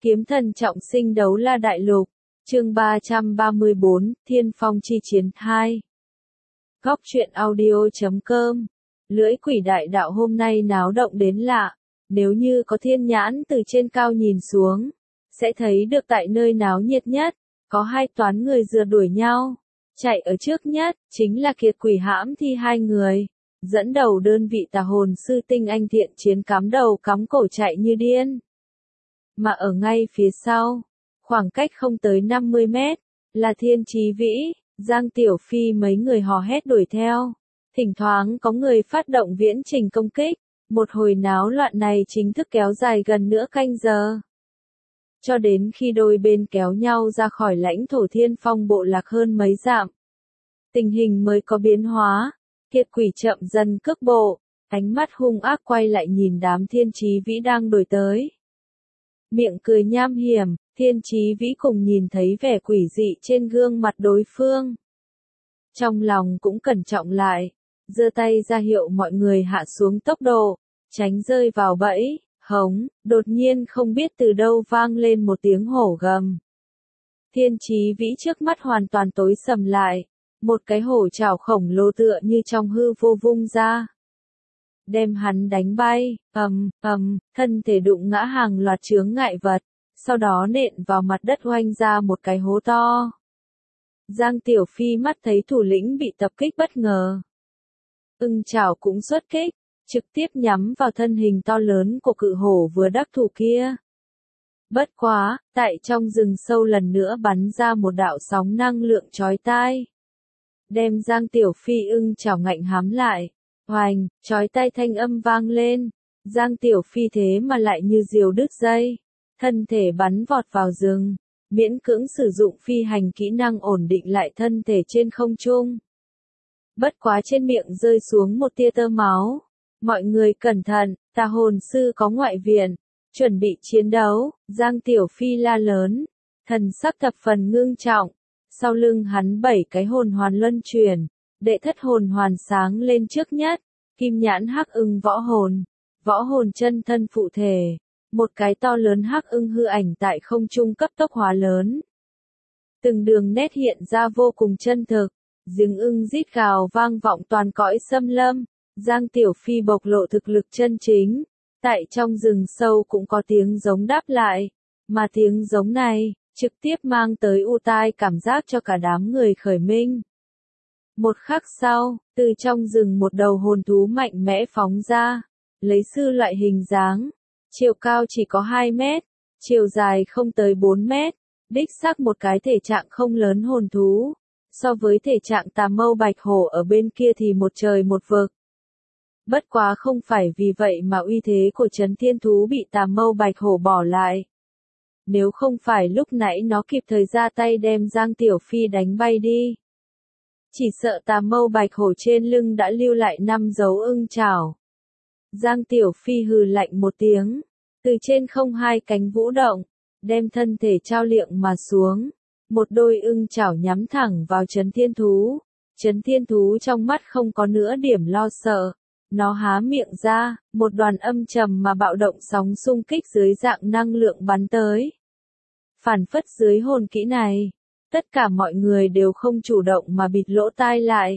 Kiếm thần trọng sinh đấu la đại lục, chương 334, Thiên phong chi chiến 2. Góc truyện audio.com. Lưỡi quỷ đại đạo hôm nay náo động đến lạ, nếu như có thiên nhãn từ trên cao nhìn xuống, sẽ thấy được tại nơi náo nhiệt nhất, có hai toán người rượt đuổi nhau. Chạy ở trước nhất, chính là Kiệt Quỷ hãm thi hai người, dẫn đầu đơn vị tà hồn sư Tinh Anh Thiện Chiến cắm đầu cắm cổ chạy như điên. Mà ở ngay phía sau, khoảng cách không tới 50 mét, là Thiên Chí Vĩ, Giang Tiểu Phi mấy người hò hét đuổi theo. Thỉnh thoảng có người phát động viễn trình công kích, một hồi náo loạn này chính thức kéo dài gần nửa canh giờ. Cho đến khi đôi bên kéo nhau ra khỏi lãnh thổ Thiên Phong bộ lạc hơn mấy dặm. Tình hình mới có biến hóa, Kiệt Quỷ chậm dần cước bộ, ánh mắt hung ác quay lại nhìn đám Thiên Chí Vĩ đang đuổi tới. Miệng cười nham hiểm, Thiên Chí Vĩ cùng nhìn thấy vẻ quỷ dị trên gương mặt đối phương. Trong lòng cũng cẩn trọng lại, giơ tay ra hiệu mọi người hạ xuống tốc độ, tránh rơi vào bẫy, hống, đột nhiên không biết từ đâu vang lên một tiếng hổ gầm. Thiên Chí Vĩ trước mắt hoàn toàn tối sầm lại, một cái hổ trảo khổng lồ tựa như trong hư vô vung ra. Đem hắn đánh bay, thân thể đụng ngã hàng loạt chướng ngại vật, sau đó nện vào mặt đất oanh ra một cái hố to. Giang Tiểu Phi mắt thấy thủ lĩnh bị tập kích bất ngờ. Ưng chảo cũng xuất kích, trực tiếp nhắm vào thân hình to lớn của cự hổ vừa đắc thủ kia. Bất quá, tại trong rừng sâu lần nữa bắn ra một đạo sóng năng lượng chói tai. Đem Giang Tiểu Phi ưng chảo ngạnh hám lại. Hoành, chói tai thanh âm vang lên, Giang Tiểu Phi thế mà lại như diều đứt dây, thân thể bắn vọt vào rừng, miễn cưỡng sử dụng phi hành kỹ năng ổn định lại thân thể trên không trung. Bất quá trên miệng rơi xuống một tia tơ máu, mọi người cẩn thận, tà hồn sư có ngoại viện, chuẩn bị chiến đấu, Giang Tiểu Phi la lớn, thần sắc thập phần ngưng trọng, sau lưng hắn 7 cái hồn hoàn luân chuyển. Đệ thất hồn hoàn sáng lên trước nhất, kim nhãn hắc ưng võ hồn chân thân phụ thể, một cái to lớn hắc ưng hư ảnh tại không trung cấp tốc hóa lớn. Từng đường nét hiện ra vô cùng chân thực, tiếng ưng rít gào vang vọng toàn cõi xâm lâm, Giang Tiểu Phi bộc lộ thực lực chân chính, tại trong rừng sâu cũng có tiếng giống đáp lại, mà tiếng giống này, trực tiếp mang tới u tai cảm giác cho cả đám người khởi minh. Một khắc sau, từ trong rừng một đầu hồn thú mạnh mẽ phóng ra, lấy sư loại hình dáng, chiều cao chỉ có 2 mét, chiều dài không tới 4 mét, đích xác một cái thể trạng không lớn hồn thú, so với thể trạng tà mâu bạch hổ ở bên kia thì một trời một vực. Bất quá không phải vì vậy mà uy thế của Trấn Thiên Thú bị tà mâu bạch hổ bỏ lại. Nếu không phải lúc nãy nó kịp thời ra tay đem Giang Tiểu Phi đánh bay đi. Chỉ sợ tà mâu bạch hổ trên lưng đã lưu lại 5 dấu ưng chảo. Giang Tiểu Phi hừ lạnh một tiếng, từ trên không hai cánh vũ động, đem thân thể trao liệng mà xuống, một đôi ưng chảo nhắm thẳng vào Trấn Thiên Thú. Trấn Thiên Thú trong mắt không có nữa điểm lo sợ, nó há miệng ra, một đoàn âm trầm mà bạo động sóng xung kích dưới dạng năng lượng bắn tới. Phản phất dưới hồn kỹ này, tất cả mọi người đều không chủ động mà bịt lỗ tai lại.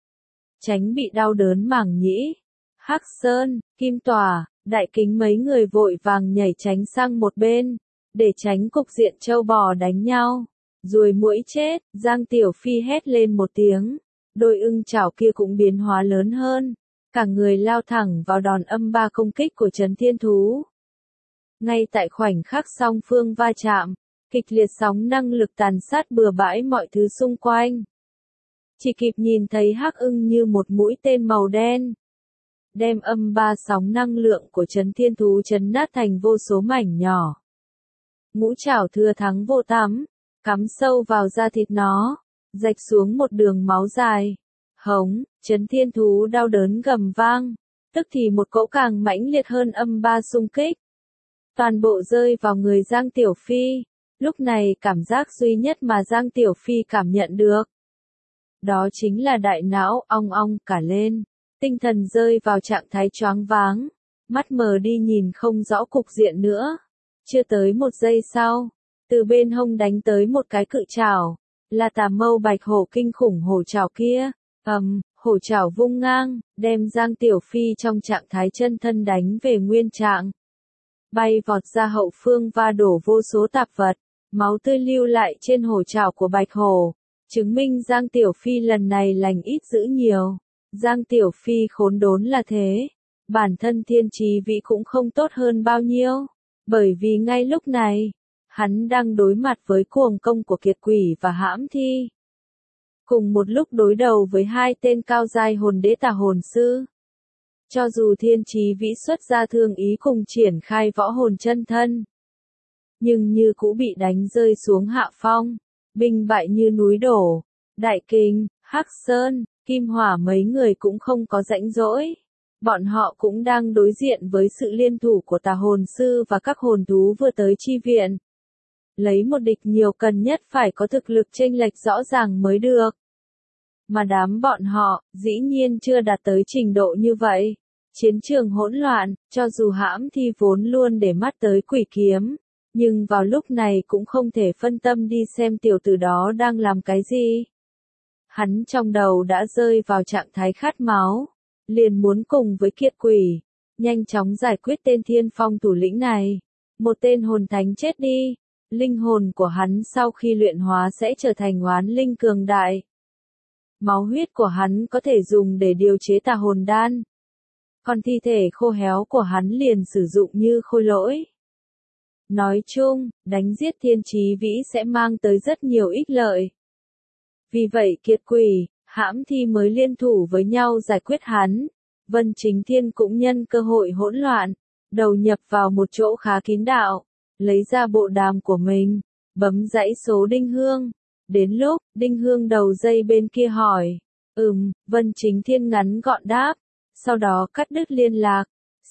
Tránh bị đau đớn màng nhĩ. Hắc Sơn, Kim Tỏa, Đại Kính mấy người vội vàng nhảy tránh sang một bên, để tránh cục diện trâu bò đánh nhau. Ruồi muỗi chết, Giang Tiểu Phi hét lên một tiếng, đôi ưng chảo kia cũng biến hóa lớn hơn, cả người lao thẳng vào đòn âm ba công kích của Trấn Thiên Thú. Ngay tại khoảnh khắc song phương va chạm, kịch liệt sóng năng lực tàn sát bừa bãi mọi thứ xung quanh. Chỉ kịp nhìn thấy hắc ưng như một mũi tên màu đen, đem âm ba sóng năng lượng của Trấn Thiên Thú chấn nát thành vô số mảnh nhỏ. Ngũ trảo thừa thắng vô tắm, cắm sâu vào da thịt nó, rạch xuống một đường máu dài. Hống, Trấn Thiên Thú đau đớn gầm vang, tức thì một cỗ càng mãnh liệt hơn âm ba xung kích. Toàn bộ rơi vào người Giang Tiểu Phi. Lúc này cảm giác duy nhất mà Giang Tiểu Phi cảm nhận được, đó chính là đại não ong ong cả lên, tinh thần rơi vào trạng thái choáng váng, mắt mờ đi nhìn không rõ cục diện nữa. Chưa tới một giây sau, từ bên hông đánh tới một cái cự trảo, là Tà Mâu Bạch Hổ kinh khủng hổ trảo kia. Hổ trảo vung ngang, đem Giang Tiểu Phi trong trạng thái chân thân đánh về nguyên trạng. Bay vọt ra hậu phương va đổ vô số tạp vật, máu tươi lưu lại trên hổ trảo của Bạch Hổ, chứng minh Giang Tiểu Phi lần này lành ít dữ nhiều. Giang Tiểu Phi khốn đốn là thế, bản thân Thiên Chí Vĩ cũng không tốt hơn bao nhiêu, bởi vì ngay lúc này, hắn đang đối mặt với cuồng công của Kiệt Quỷ và Hãm Thi. Cùng một lúc đối đầu với hai tên cao giai hồn đế tà hồn sư. Cho dù Thiên Chí Vĩ xuất ra thương ý cùng triển khai võ hồn chân thân, nhưng như cũ bị đánh rơi xuống hạ phong, binh bại như núi đổ. Đại Kình, Hắc Sơn, Kim Hỏa mấy người cũng không có rãnh rỗi. Bọn họ cũng đang đối diện với sự liên thủ của tà hồn sư và các hồn thú vừa tới chi viện. Lấy một địch nhiều cần nhất phải có thực lực chênh lệch rõ ràng mới được. Mà đám bọn họ, dĩ nhiên chưa đạt tới trình độ như vậy. Chiến trường hỗn loạn, cho dù Hãm Thi vốn luôn để mắt tới quỷ kiếm, nhưng vào lúc này cũng không thể phân tâm đi xem tiểu tử đó đang làm cái gì. Hắn trong đầu đã rơi vào trạng thái khát máu, liền muốn cùng với Kiệt Quỷ, nhanh chóng giải quyết tên Thiên Phong thủ lĩnh này. Một tên hồn thánh chết đi, linh hồn của hắn sau khi luyện hóa sẽ trở thành oán linh cường đại. Máu huyết của hắn có thể dùng để điều chế tà hồn đan. Còn thi thể khô héo của hắn liền sử dụng như khôi lỗi. Nói chung, đánh giết Thiên Chí Vĩ sẽ mang tới rất nhiều ích lợi. Vì vậy Kiệt Quỷ, Hãm Thi mới liên thủ với nhau giải quyết hắn. Vân Chính Thiên cũng nhân cơ hội hỗn loạn, đầu nhập vào một chỗ khá kín đạo, lấy ra bộ đàm của mình, bấm dãy số Đinh Hương. Đến lúc, Đinh Hương đầu dây bên kia hỏi, Vân Chính Thiên ngắn gọn đáp, sau đó cắt đứt liên lạc.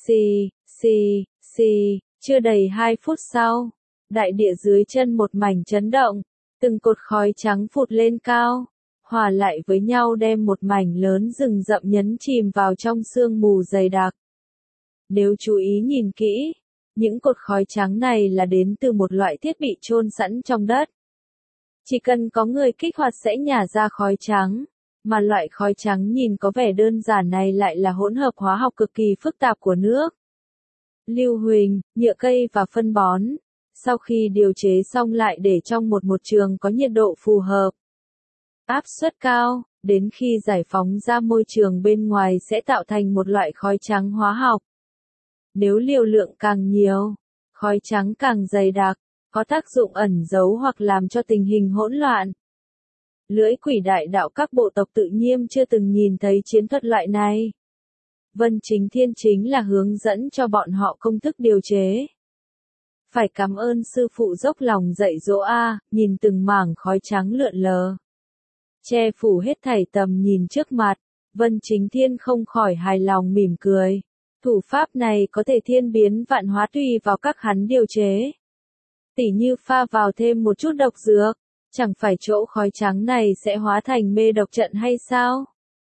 Chưa đầy 2 phút sau, đại địa dưới chân một mảnh chấn động, từng cột khói trắng phụt lên cao, hòa lại với nhau đem một mảnh lớn rừng rậm nhấn chìm vào trong sương mù dày đặc. Nếu chú ý nhìn kỹ, những cột khói trắng này là đến từ một loại thiết bị chôn sẵn trong đất. Chỉ cần có người kích hoạt sẽ nhả ra khói trắng, mà loại khói trắng nhìn có vẻ đơn giản này lại là hỗn hợp hóa học cực kỳ phức tạp của nước, lưu huỳnh, nhựa cây và phân bón. Sau khi điều chế xong lại để trong một môi trường có nhiệt độ phù hợp, áp suất cao, đến khi giải phóng ra môi trường bên ngoài sẽ tạo thành một loại khói trắng hóa học. Nếu liều lượng càng nhiều, khói trắng càng dày đặc, có tác dụng ẩn giấu hoặc làm cho tình hình hỗn loạn. Lưỡi quỷ đại đạo các bộ tộc tự nhiên chưa từng nhìn thấy chiến thuật loại này. Vân Chính Thiên chính là hướng dẫn cho bọn họ công thức điều chế. Phải cảm ơn sư phụ dốc lòng dạy dỗ nhìn từng mảng khói trắng lượn lờ, che phủ hết thảy tầm nhìn trước mặt, Vân Chính Thiên không khỏi hài lòng mỉm cười. Thủ pháp này có thể thiên biến vạn hóa tùy vào các hắn điều chế. Tỉ như pha vào thêm một chút độc dược, chẳng phải chỗ khói trắng này sẽ hóa thành mê độc trận hay sao?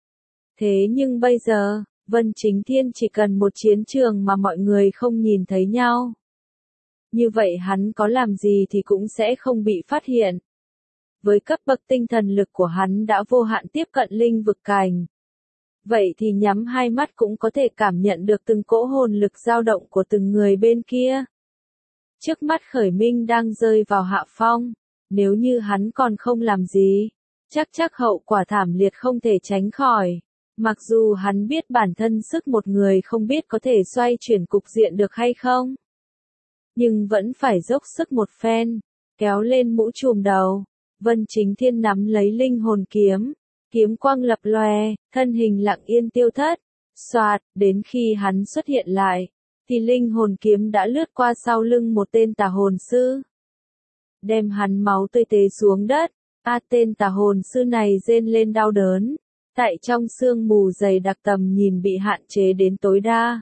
Thế nhưng bây giờ, Vân Chính Thiên chỉ cần một chiến trường mà mọi người không nhìn thấy nhau. Như vậy hắn có làm gì thì cũng sẽ không bị phát hiện. Với cấp bậc tinh thần lực của hắn đã vô hạn tiếp cận linh vực cảnh. Vậy thì nhắm hai mắt cũng có thể cảm nhận được từng cỗ hồn lực dao động của từng người bên kia. Trước mắt Khởi Minh đang rơi vào hạ phong, nếu như hắn còn không làm gì, chắc hậu quả thảm liệt không thể tránh khỏi. Mặc dù hắn biết bản thân sức một người không biết có thể xoay chuyển cục diện được hay không, nhưng vẫn phải dốc sức một phen, kéo lên mũ trùm đầu. Vân Chính Thiên nắm lấy linh hồn kiếm, kiếm quang lập lòe, thân hình lặng yên tiêu thất. Soạt, đến khi hắn xuất hiện lại, thì linh hồn kiếm đã lướt qua sau lưng một tên tà hồn sư, đem hắn máu tươi tế xuống đất. Tên tà hồn sư này rên lên đau đớn, tại trong sương mù dày đặc tầm nhìn bị hạn chế đến tối đa.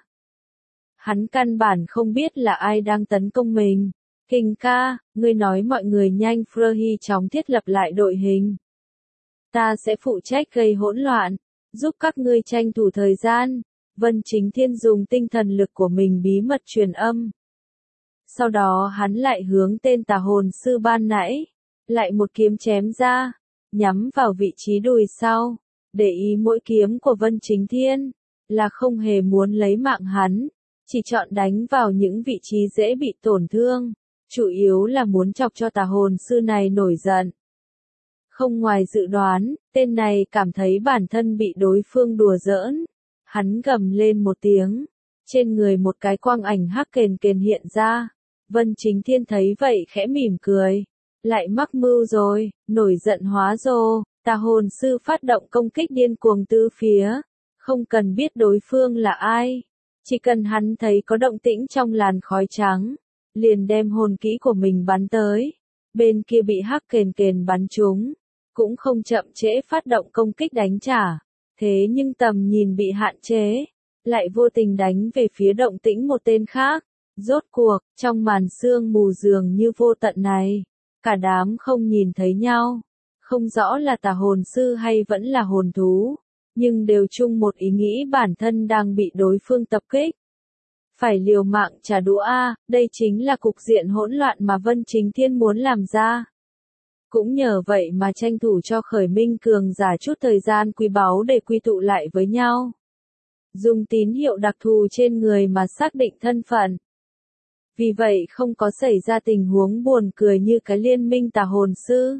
Hắn căn bản không biết là ai đang tấn công mình. Kình ca, ngươi nói mọi người nhanh Frehi chóng thiết lập lại đội hình. Ta sẽ phụ trách gây hỗn loạn, giúp các ngươi tranh thủ thời gian. Vân Chính Thiên dùng tinh thần lực của mình bí mật truyền âm. Sau đó hắn lại hướng tên tà hồn sư ban nãy, lại một kiếm chém ra, nhắm vào vị trí đùi sau. Để ý mỗi kiếm của Vân Chính Thiên, là không hề muốn lấy mạng hắn, chỉ chọn đánh vào những vị trí dễ bị tổn thương, chủ yếu là muốn chọc cho tà hồn sư này nổi giận. Không ngoài dự đoán, tên này cảm thấy bản thân bị đối phương đùa giỡn. Hắn gầm lên một tiếng, trên người một cái quang ảnh hắc kền kền hiện ra. Vân Chính Thiên thấy vậy khẽ mỉm cười, lại mắc mưu rồi, nổi giận hóa rồ. Tà hồn sư phát động công kích điên cuồng tứ phía, không cần biết đối phương là ai, chỉ cần hắn thấy có động tĩnh trong làn khói trắng, liền đem hồn kỹ của mình bắn tới. Bên kia bị hắc kền kền bắn trúng, cũng không chậm trễ phát động công kích đánh trả, thế nhưng tầm nhìn bị hạn chế, lại vô tình đánh về phía động tĩnh một tên khác. Rốt cuộc, trong màn sương mù dường như vô tận này, cả đám không nhìn thấy nhau. Không rõ là tà hồn sư hay vẫn là hồn thú, nhưng đều chung một ý nghĩ bản thân đang bị đối phương tập kích. Phải liều mạng trả đũa a, đây chính là cục diện hỗn loạn mà Vân Chính Thiên muốn làm ra. Cũng nhờ vậy mà tranh thủ cho khởi minh cường giả chút thời gian quý báu để quy tụ lại với nhau. Dùng tín hiệu đặc thù trên người mà xác định thân phận. Vì vậy không có xảy ra tình huống buồn cười như cái liên minh tà hồn sư.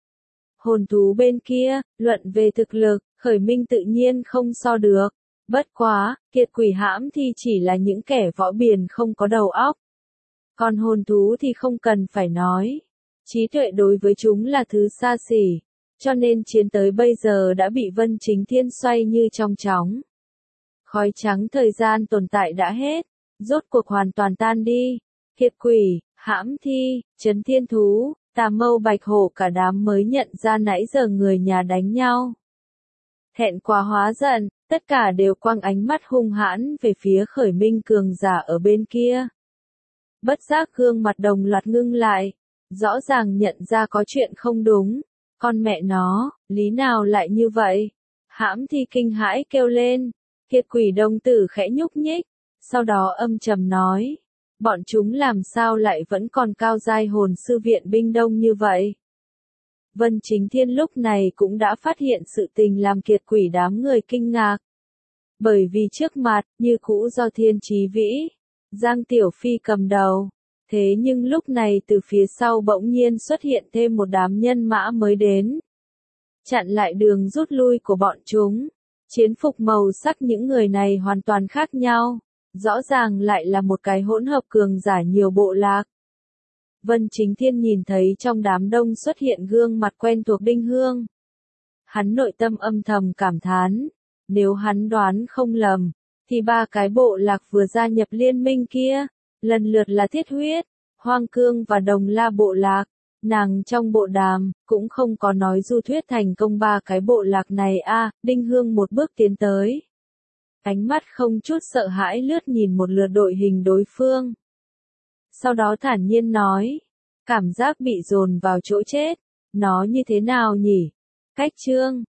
Hồn thú bên kia, luận về thực lực, khởi minh tự nhiên không so được. Bất quá, kiệt quỷ hãm thì chỉ là những kẻ võ biền không có đầu óc. Còn hồn thú thì không cần phải nói. Trí tuệ đối với chúng là thứ xa xỉ. Cho nên chiến tới bây giờ đã bị Vân Chính Thiên xoay như trong chóng. Khói trắng thời gian tồn tại đã hết. Rốt cuộc hoàn toàn tan đi. Kiệt quỷ, hãm thi, trấn thiên thú, tà mâu bạch hổ cả đám mới nhận ra nãy giờ người nhà đánh nhau. Thẹn quá hóa giận, tất cả đều quăng ánh mắt hung hãn về phía khởi minh cường giả ở bên kia. Bất giác gương mặt đồng loạt ngưng lại, rõ ràng nhận ra có chuyện không đúng. Con mẹ nó, lý nào lại như vậy? Hãm thi kinh hãi kêu lên, kiệt quỷ đồng tử khẽ nhúc nhích, sau đó âm trầm nói. Bọn chúng làm sao lại vẫn còn cao giai hồn sư viện binh đông như vậy? Vân Chính Thiên lúc này cũng đã phát hiện sự tình làm kiệt quỷ đám người kinh ngạc. Bởi vì trước mặt, như cũ do Thiên Chí Vĩ, Giang Tiểu Phi cầm đầu. Thế nhưng lúc này từ phía sau bỗng nhiên xuất hiện thêm một đám nhân mã mới đến. Chặn lại đường rút lui của bọn chúng. Chiến phục màu sắc những người này hoàn toàn khác nhau. Rõ ràng lại là một cái hỗn hợp cường giả nhiều bộ lạc. Vân Chính Thiên nhìn thấy trong đám đông xuất hiện gương mặt quen thuộc Đinh Hương. Hắn nội tâm âm thầm cảm thán, nếu hắn đoán không lầm, thì ba cái bộ lạc vừa gia nhập liên minh kia, lần lượt là Thiết Huyết, Hoang Cương và Đồng La bộ lạc. Nàng trong bộ đàm, cũng không có nói du thuyết thành công ba cái bộ lạc này a. Đinh Hương một bước tiến tới. Ánh mắt không chút sợ hãi lướt nhìn một lượt đội hình đối phương. Sau đó thản nhiên nói, cảm giác bị dồn vào chỗ chết, nó như thế nào nhỉ? Cách chương,